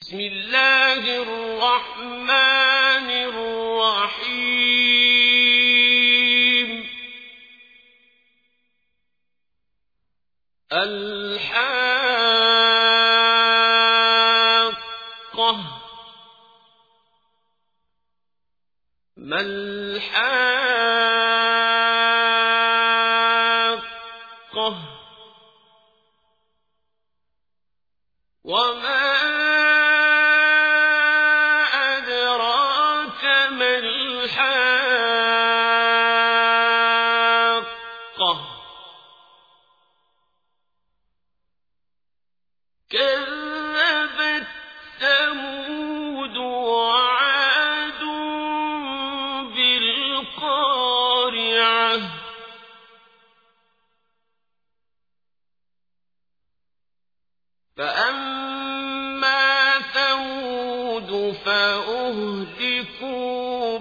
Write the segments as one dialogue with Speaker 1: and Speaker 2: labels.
Speaker 1: بسم الله الرحمن الرحيم الحاقة ما الحاقة وما أدراك ما الحاقة كذبت ثمود وعاد بالقارعة فأما ثمود فأهلكوا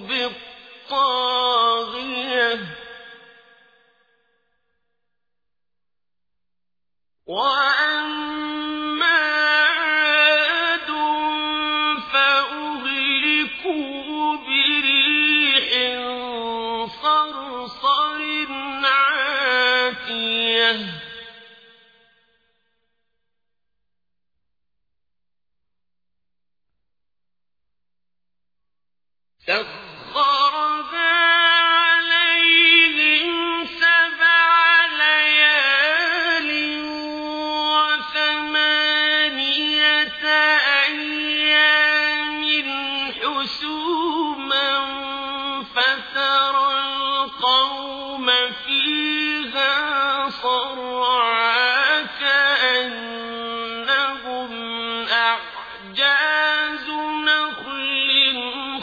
Speaker 1: بالطاغية وأما عاد فأهلكوا بريح صرصر عاتية سخرها عليهم 7 ليال و8 أيام حسوما فترى القوم فيها صرعى كأنهم أعجاز نخل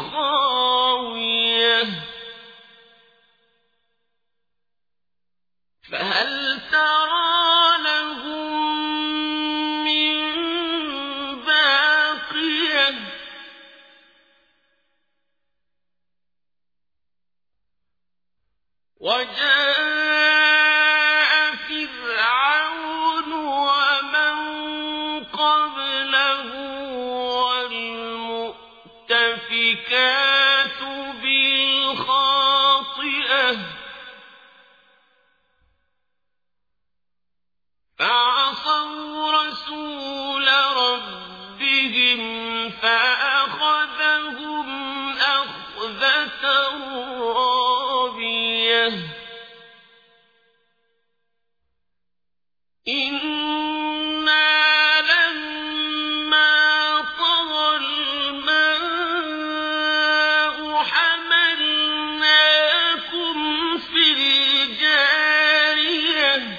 Speaker 1: خاوية فهل ترى لهم من باقية وجاء فرعون ومن قبله والمؤتفكات بالخاطئة فعصوا رسول ربهم فأخذهم أخذة رابية إنا لما طغى الماء حملناكم في الجارية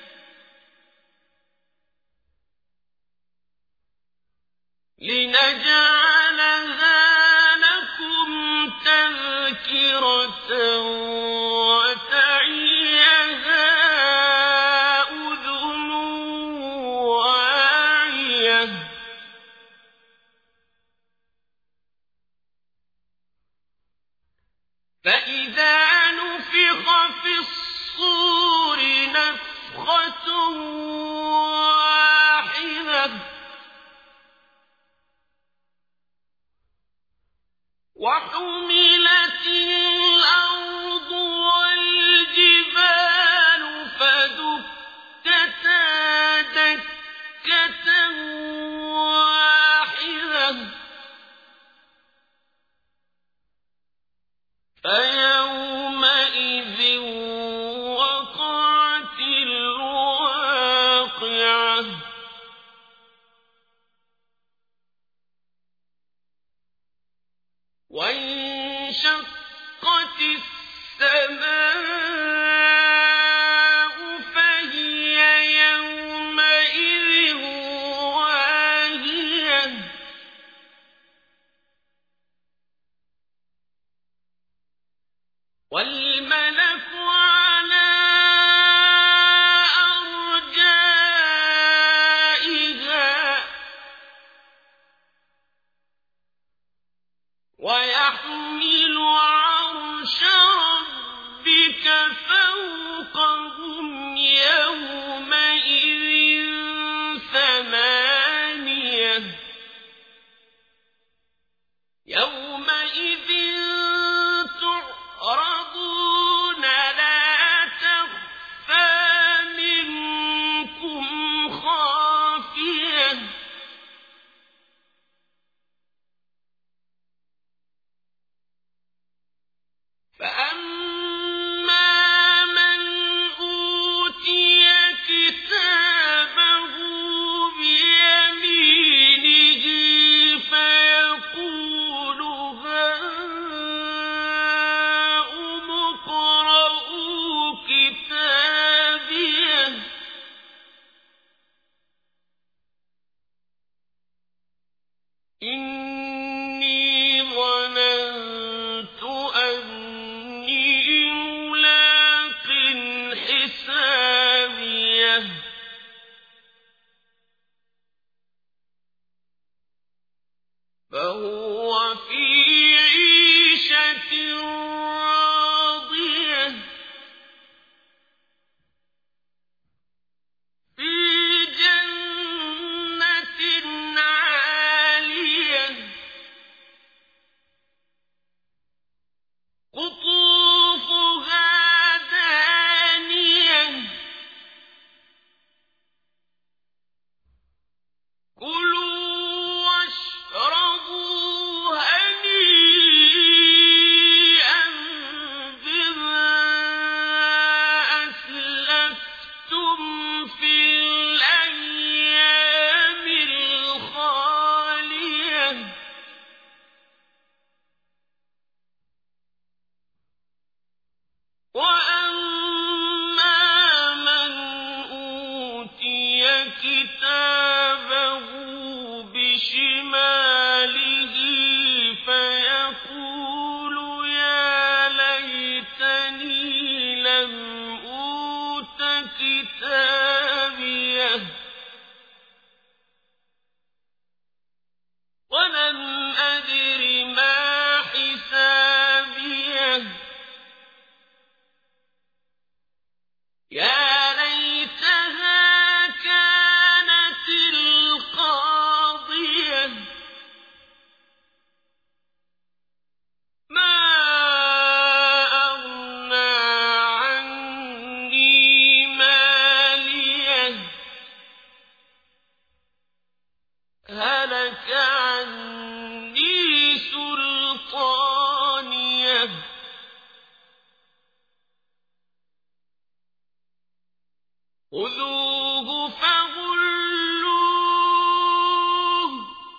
Speaker 1: لنجعلها لكم تذكرة وتعيها أذن واعية فإذا نفخ في الصور نفخة واحدة وحملت الأرض والجبال فدكتا دكة واحدة فيومئذ وقعت الواقعة وانشقت السماء فهي يومئذ واهية والملك على أرجائها ويحمل عرش ربك فوقهم يومئذ 8 فهو في عيشة راضية في جنة عالية قطوفها دانية كلوا واشربوا هنيئا بما أسلفتم في الأيام الخالية وأما من أوتي كتابه بشماله فيقول يا ليتني لم أوت كتابيه ولم أدر ما حسابيه يا ليتها كانت القاضية ما أغنى عني ماليه هلك عني سلطانيه خذوه فغلوه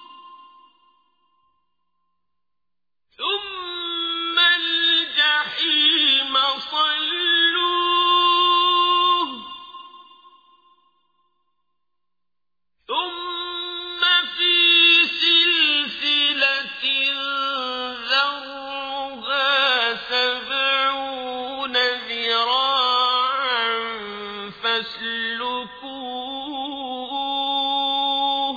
Speaker 1: ثم الجحيم صلوه ثم في سلسلة ذرعها 70 ذراعا فاسلكوه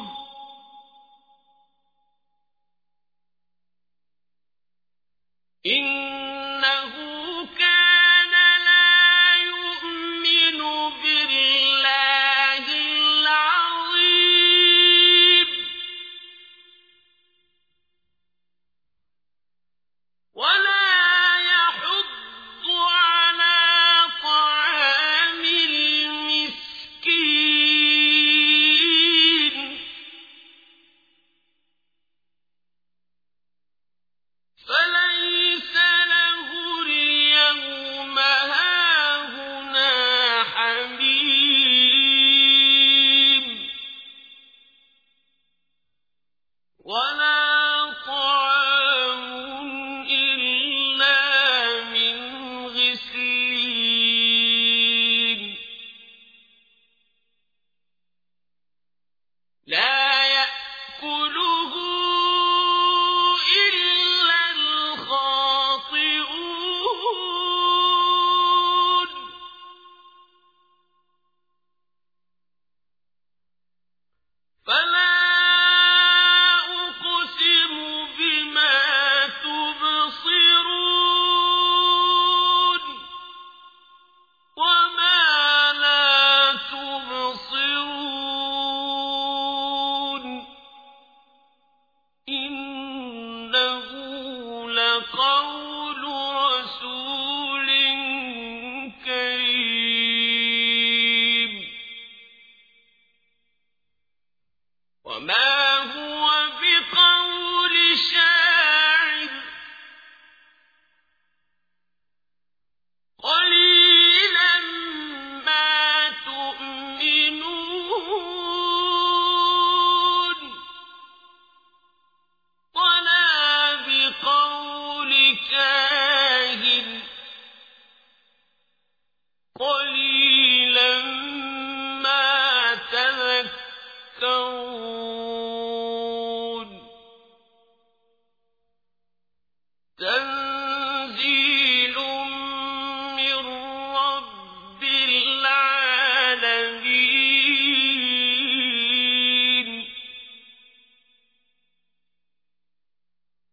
Speaker 1: إنه كان لا يؤمن بالله العظيم ولا يحض على طعام المسكين فليس له اليوم هاهنا حميم ولا طعام إلا من غسلين لا يأكله إلا الخاطئون فلا أقسم بما تبصرون وما لا تبصرون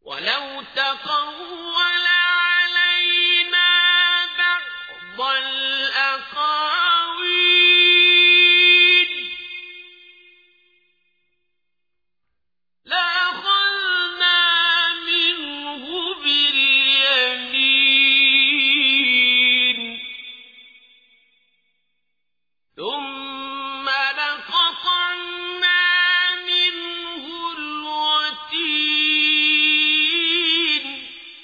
Speaker 1: ولو تقول علينا بعض الأقاويل لأخذنا منه باليمين ثم لقطعنا منه الوتين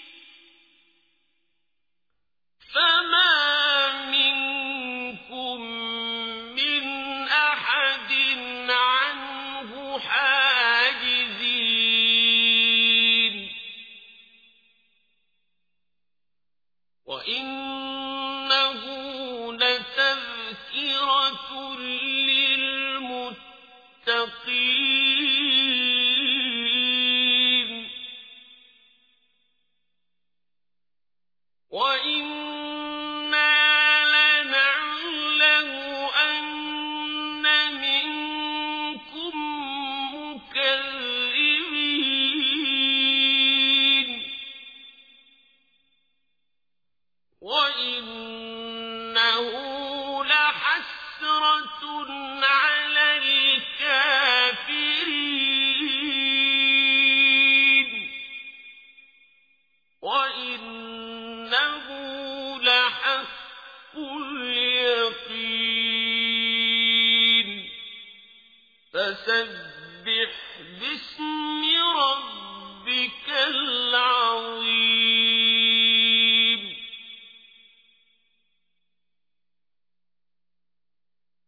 Speaker 1: فما منكم من أحد عنه حاجزين وإنه لتذكرة للمتقين وإنا لنعلم أن منكم مكذبين وإنه لحسرة على الكافرين وإنه لحق اليقين فسبح باسم ربك